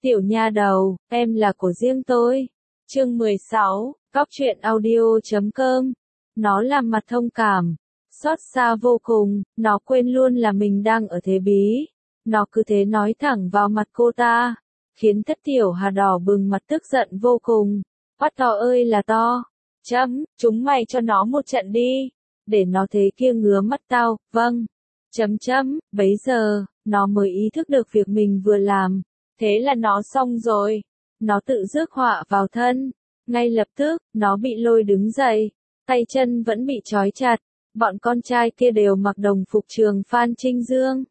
Tiểu nha đầu, em là của riêng tôi. Chương 16, Cóc truyện audio.com. Nó làm mặt thông cảm, xót xa vô cùng, nó quên luôn là mình đang ở thế bí. Nó cứ thế nói thẳng vào mặt cô ta, khiến Thất Tiểu Hà đỏ bừng mặt tức giận vô cùng. Quát to ơi là to. Chúng mày cho nó một trận đi, để nó thế kia ngứa mắt tao. Vâng. Bấy giờ, nó mới ý thức được việc mình vừa làm. Thế là nó xong rồi. Nó tự rước họa vào thân. Ngay lập tức, nó bị lôi đứng dậy. Tay chân vẫn bị trói chặt. Bọn con trai kia đều mặc đồng phục trường Phan Trinh Dương.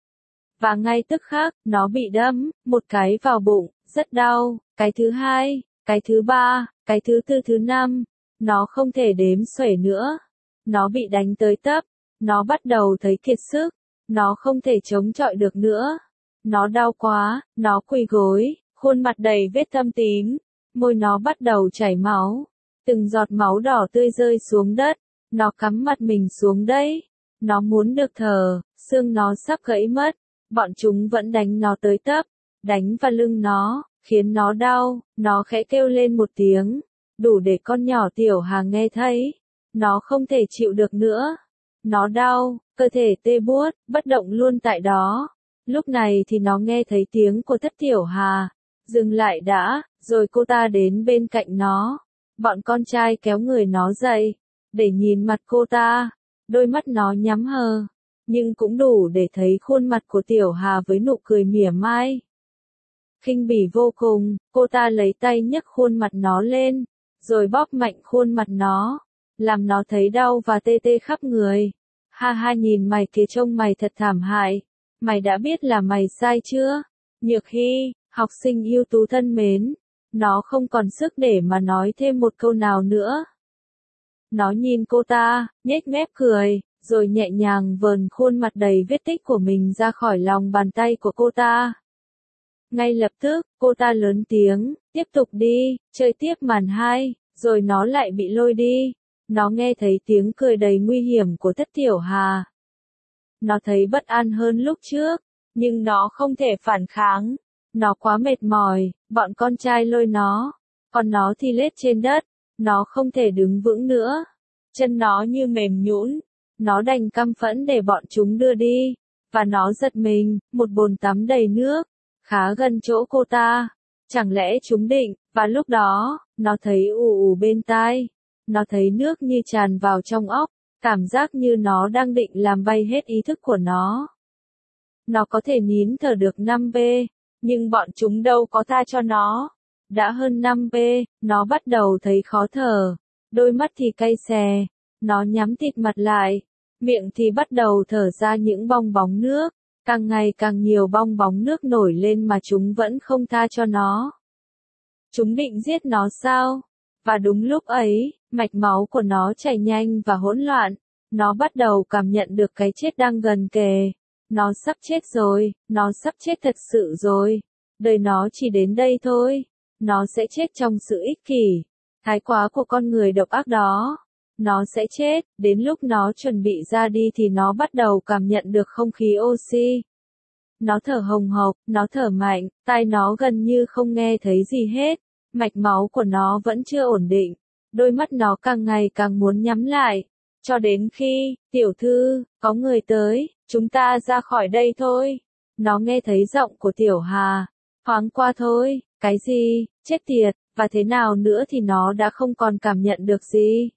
Và ngay tức khắc, nó bị đâm, một cái vào bụng, rất đau. Cái thứ hai, cái thứ ba, cái thứ tư thứ năm. Nó không thể đếm xuể nữa. Nó bị đánh tới tấp. Nó bắt đầu thấy kiệt sức. Nó không thể chống chọi được nữa. Nó đau quá, nó quỳ gối, khuôn mặt đầy vết thâm tím. Môi nó bắt đầu chảy máu. Từng giọt máu đỏ tươi rơi xuống đất. Nó cắm mặt mình xuống đấy. Nó muốn được thở, xương nó sắp gãy mất. Bọn chúng vẫn đánh nó tới tấp. Đánh vào lưng nó, khiến nó đau. Nó khẽ kêu lên một tiếng. Đủ để con nhỏ Tiểu Hà nghe thấy. Nó không thể chịu được nữa. Nó đau, cơ thể tê buốt, bất động luôn tại đó. Lúc này thì nó nghe thấy tiếng của Thất Tiểu Hà. Dừng lại đã, rồi cô ta đến bên cạnh nó. Bọn con trai kéo người nó dậy, để nhìn mặt cô ta. Đôi mắt nó nhắm hờ, nhưng cũng đủ để thấy khuôn mặt của Tiểu Hà với nụ cười mỉa mai. Khinh bỉ vô cùng, cô ta lấy tay nhấc khuôn mặt nó lên, rồi bóp mạnh khuôn mặt nó, làm nó thấy đau và tê tê khắp người. Ha ha, nhìn mày kìa, trông mày thật thảm hại. Mày đã biết là mày sai chưa? Nhược Hy, học sinh ưu tú thân mến. Nó không còn sức để mà nói thêm một câu nào nữa. Nó nhìn cô ta, nhếch mép cười, rồi nhẹ nhàng vờn khuôn mặt đầy vết tích của mình ra khỏi lòng bàn tay của cô ta. Ngay lập tức, cô ta lớn tiếng, tiếp tục đi, chơi tiếp màn 2, rồi nó lại bị lôi đi. Nó nghe thấy tiếng cười đầy nguy hiểm của Thất Tiểu Hà. Nó thấy bất an hơn lúc trước, nhưng nó không thể phản kháng. Nó quá mệt mỏi, bọn con trai lôi nó, còn nó thì lết trên đất. Nó không thể đứng vững nữa. Chân nó như mềm nhũn. Nó đành căm phẫn để bọn chúng đưa đi. Và nó giật mình, một bồn tắm đầy nước, khá gần chỗ cô ta. Chẳng lẽ chúng định, và lúc đó, nó thấy ù ù bên tai. Nó thấy nước như tràn vào trong óc, cảm giác như nó đang định làm bay hết ý thức của nó. Nó có thể nín thở được 5 b, nhưng bọn chúng đâu có tha cho nó. Đã hơn 5 b, nó bắt đầu thấy khó thở, đôi mắt thì cay xè, nó nhắm tịt mặt lại, miệng thì bắt đầu thở ra những bong bóng nước, càng ngày càng nhiều bong bóng nước nổi lên mà chúng vẫn không tha cho nó. Chúng định giết nó sao? Và đúng lúc ấy, mạch máu của nó chảy nhanh và hỗn loạn, nó bắt đầu cảm nhận được cái chết đang gần kề. Nó sắp chết rồi, nó sắp chết thật sự rồi. Đời nó chỉ đến đây thôi. Nó sẽ chết trong sự ích kỷ, thái quá của con người độc ác đó. Nó sẽ chết, đến lúc nó chuẩn bị ra đi thì nó bắt đầu cảm nhận được không khí oxy. Nó thở hồng hộc, nó thở mạnh, tai nó gần như không nghe thấy gì hết. Mạch máu của nó vẫn chưa ổn định. Đôi mắt nó càng ngày càng muốn nhắm lại. Cho đến khi, tiểu thư, có người tới, chúng ta ra khỏi đây thôi. Nó nghe thấy giọng của Tiểu Hà. Thoáng qua thôi, cái gì, chết tiệt, và thế nào nữa thì nó đã không còn cảm nhận được gì.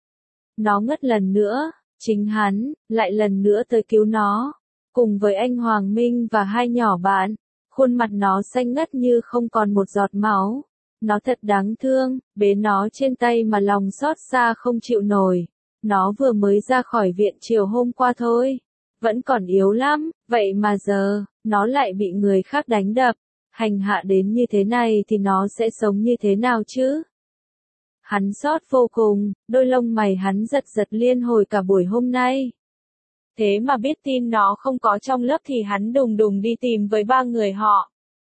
Nó ngất lần nữa, chính hắn, lại lần nữa tới cứu nó. Cùng với anh Hoàng Minh và hai nhỏ bạn, khuôn mặt nó xanh ngắt như không còn một giọt máu. Nó thật đáng thương, bế nó trên tay mà lòng xót xa không chịu nổi. Nó vừa mới ra khỏi viện chiều hôm qua thôi. Vẫn còn yếu lắm, vậy mà giờ, nó lại bị người khác đánh đập. Hành hạ đến như thế này thì nó sẽ sống như thế nào chứ? Hắn xót vô cùng, đôi lông mày hắn giật giật liên hồi cả buổi hôm nay. Thế mà biết tin nó không có trong lớp thì hắn đùng đùng đi tìm với 3 người họ.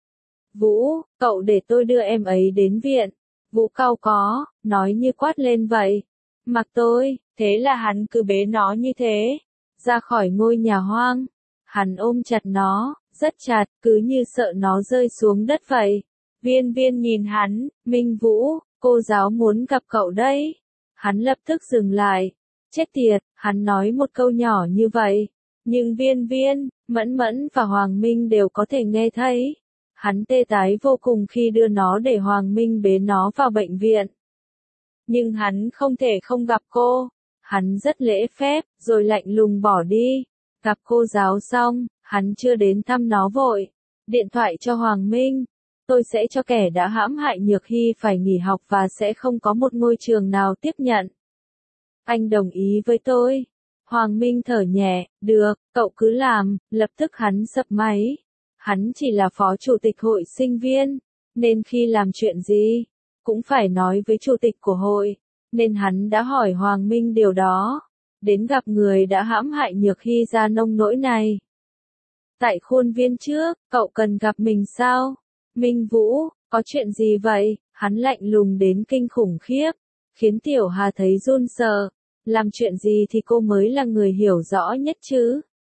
Vũ, cậu để tôi đưa em ấy đến viện. Vũ cau có, nói như quát lên vậy. Mặc tôi, thế là hắn cứ bế nó như thế, ra khỏi ngôi nhà hoang. Hắn ôm chặt nó, rất chặt, cứ như sợ nó rơi xuống đất vậy. Viên viên nhìn hắn, Minh Vũ, cô giáo muốn gặp cậu đấy. Hắn lập tức dừng lại. Chết tiệt, hắn nói một câu nhỏ như vậy. Nhưng viên viên, Mẫn Mẫn và Hoàng Minh đều có thể nghe thấy. Hắn tê tái vô cùng khi đưa nó để Hoàng Minh bế nó vào bệnh viện. Nhưng hắn không thể không gặp cô. Hắn rất lễ phép, rồi lạnh lùng bỏ đi. Gặp cô giáo xong, hắn chưa đến thăm nó vội. Điện thoại cho Hoàng Minh. Tôi sẽ cho kẻ đã hãm hại Nhược Hy phải nghỉ học và sẽ không có một ngôi trường nào tiếp nhận. Anh đồng ý với tôi. Hoàng Minh thở nhẹ, được, cậu cứ làm, lập tức hắn sập máy. Hắn chỉ là phó chủ tịch hội sinh viên, nên khi làm chuyện gì, cũng phải nói với chủ tịch của hội, nên hắn đã hỏi Hoàng Minh điều đó. Đến gặp người đã hãm hại Nhược Hy ra nông nỗi này. Tại khuôn viên trước, cậu cần gặp mình sao? Minh Vũ, có chuyện gì vậy? Hắn lạnh lùng đến kinh khủng khiếp, khiến Tiểu Hà thấy run sợ. Làm chuyện gì thì cô mới là người hiểu rõ nhất chứ?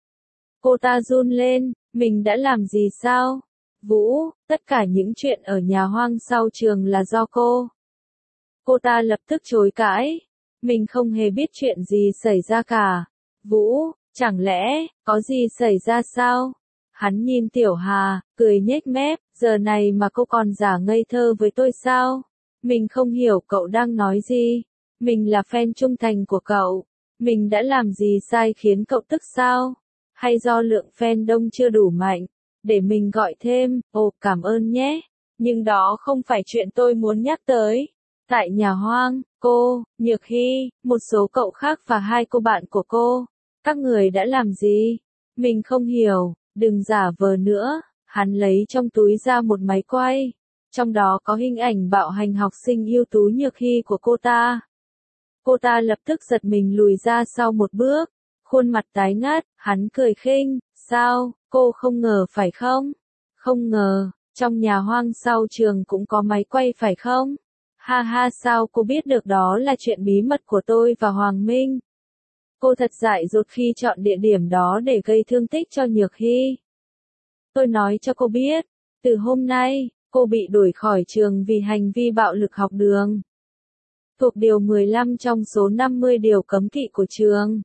Cô ta run lên, mình đã làm gì sao? Vũ, tất cả những chuyện ở nhà hoang sau trường là do cô. Cô ta lập tức chối cãi. Mình không hề biết chuyện gì xảy ra cả. Vũ, chẳng lẽ, có gì xảy ra sao? Hắn nhìn Tiểu Hà, cười nhếch mép, giờ này mà cô còn giả ngây thơ với tôi sao? Mình không hiểu cậu đang nói gì. Mình là fan trung thành của cậu. Mình đã làm gì sai khiến cậu tức sao? Hay do lượng fan đông chưa đủ mạnh? Để mình gọi thêm, ồ cảm ơn nhé. Nhưng đó không phải chuyện tôi muốn nhắc tới. Tại nhà hoang, cô, Nhược Hy, một số cậu khác và hai cô bạn của cô. Các người đã làm gì? Mình không hiểu, đừng giả vờ nữa. Hắn lấy trong túi ra một máy quay. Trong đó có hình ảnh bạo hành học sinh ưu tú Nhược Hy của cô ta. Cô ta lập tức giật mình lùi ra sau một bước. Khuôn mặt tái ngắt, hắn cười khinh. Sao, cô không ngờ phải không? Không ngờ, trong nhà hoang sau trường cũng có máy quay phải không? Ha ha, sao cô biết được đó là chuyện bí mật của tôi và Hoàng Minh? Cô thật dại dột khi chọn địa điểm đó để gây thương tích cho Nhược Hy. Tôi nói cho cô biết, từ hôm nay, cô bị đuổi khỏi trường vì hành vi bạo lực học đường. Thuộc điều 15 trong số 50 điều cấm kỵ của trường.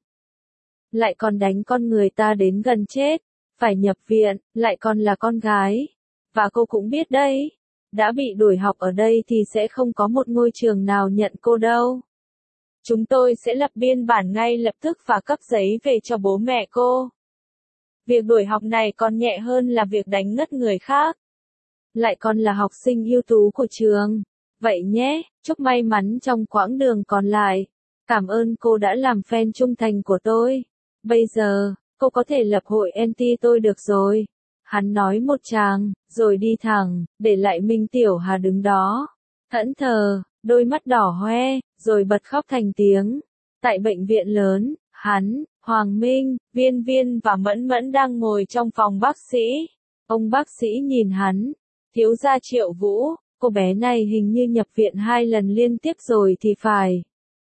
Lại còn đánh con người ta đến gần chết, phải nhập viện, lại còn là con gái. Và cô cũng biết đấy, đã bị đuổi học ở đây thì sẽ không có một ngôi trường nào nhận cô đâu. Chúng tôi sẽ lập biên bản ngay lập tức và cấp giấy về cho bố mẹ cô. Việc đuổi học này còn nhẹ hơn là việc đánh ngất người khác. Lại còn là học sinh ưu tú của trường. Vậy nhé, chúc may mắn trong quãng đường còn lại. Cảm ơn cô đã làm fan trung thành của tôi. Bây giờ, cô có thể lập hội anti tôi được rồi. Hắn nói một tràng, rồi đi thẳng, để lại Minh Tiểu Hà đứng đó. Thẫn thờ, đôi mắt đỏ hoe, rồi bật khóc thành tiếng. Tại bệnh viện lớn, hắn, Hoàng Minh, Viên Viên và Mẫn Mẫn đang ngồi trong phòng bác sĩ. Ông bác sĩ nhìn hắn. Thiếu gia Triệu Vũ, cô bé này hình như nhập viện 2 lần liên tiếp rồi thì phải.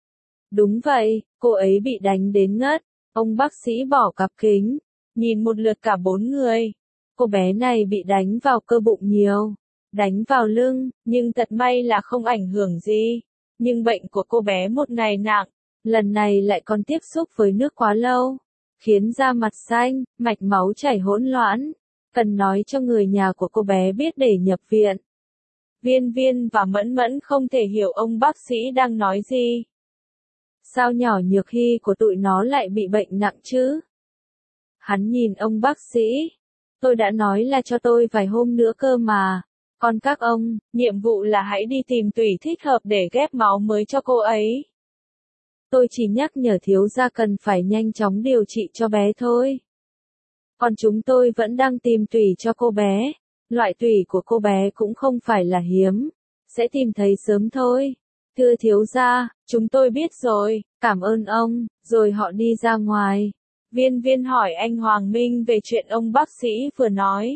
Đúng vậy, cô ấy bị đánh đến ngất. Ông bác sĩ bỏ cặp kính, nhìn một lượt cả 4 người. Cô bé này bị đánh vào cơ bụng nhiều, đánh vào lưng, nhưng thật may là không ảnh hưởng gì. Nhưng bệnh của cô bé một ngày nặng, lần này lại còn tiếp xúc với nước quá lâu, khiến da mặt xanh, mạch máu chảy hỗn loạn. Cần nói cho người nhà của cô bé biết để nhập viện. Viên Viên và Mẫn Mẫn không thể hiểu ông bác sĩ đang nói gì. Sao nhỏ Nhược Hy của tụi nó lại bị bệnh nặng chứ? Hắn nhìn ông bác sĩ. Tôi đã nói là cho tôi vài hôm nữa cơ mà. Còn các ông, nhiệm vụ là hãy đi tìm tủy thích hợp để ghép máu mới cho cô ấy. Tôi chỉ nhắc nhở thiếu gia cần phải nhanh chóng điều trị cho bé thôi. Còn chúng tôi vẫn đang tìm tủy cho cô bé. Loại tủy của cô bé cũng không phải là hiếm. Sẽ tìm thấy sớm thôi. Thưa thiếu gia, chúng tôi biết rồi, cảm ơn ông, rồi họ đi ra ngoài. Viên Viên hỏi anh Hoàng Minh về chuyện ông bác sĩ vừa nói.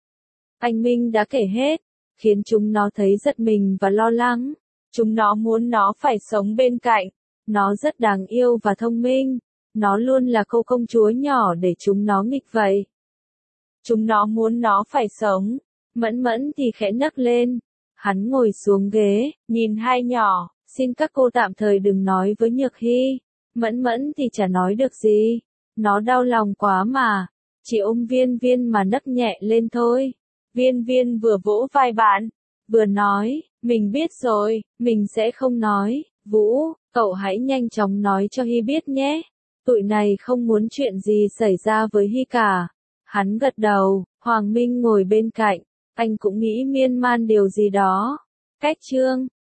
Anh Minh đã kể hết, khiến chúng nó thấy giật mình và lo lắng. Chúng nó muốn nó phải sống bên cạnh. Nó rất đáng yêu và thông minh. Nó luôn là cô công chúa nhỏ để chúng nó nghịch vậy. Chúng nó muốn nó phải sống. Mẫn Mẫn thì khẽ nấc lên. Hắn ngồi xuống ghế, nhìn hai nhỏ, xin các cô tạm thời đừng nói với Nhược Hy. Mẫn Mẫn thì chả nói được gì. Nó đau lòng quá mà. Chỉ ôm Viên Viên mà nấc nhẹ lên thôi. Viên Viên vừa vỗ vai bạn, vừa nói, mình biết rồi, mình sẽ không nói. Vũ, cậu hãy nhanh chóng nói cho Hy biết nhé. Tụi này không muốn chuyện gì xảy ra với Hy cả. Hắn gật đầu, Hoàng Minh ngồi bên cạnh, anh cũng nghĩ miên man điều gì đó. Cách Trương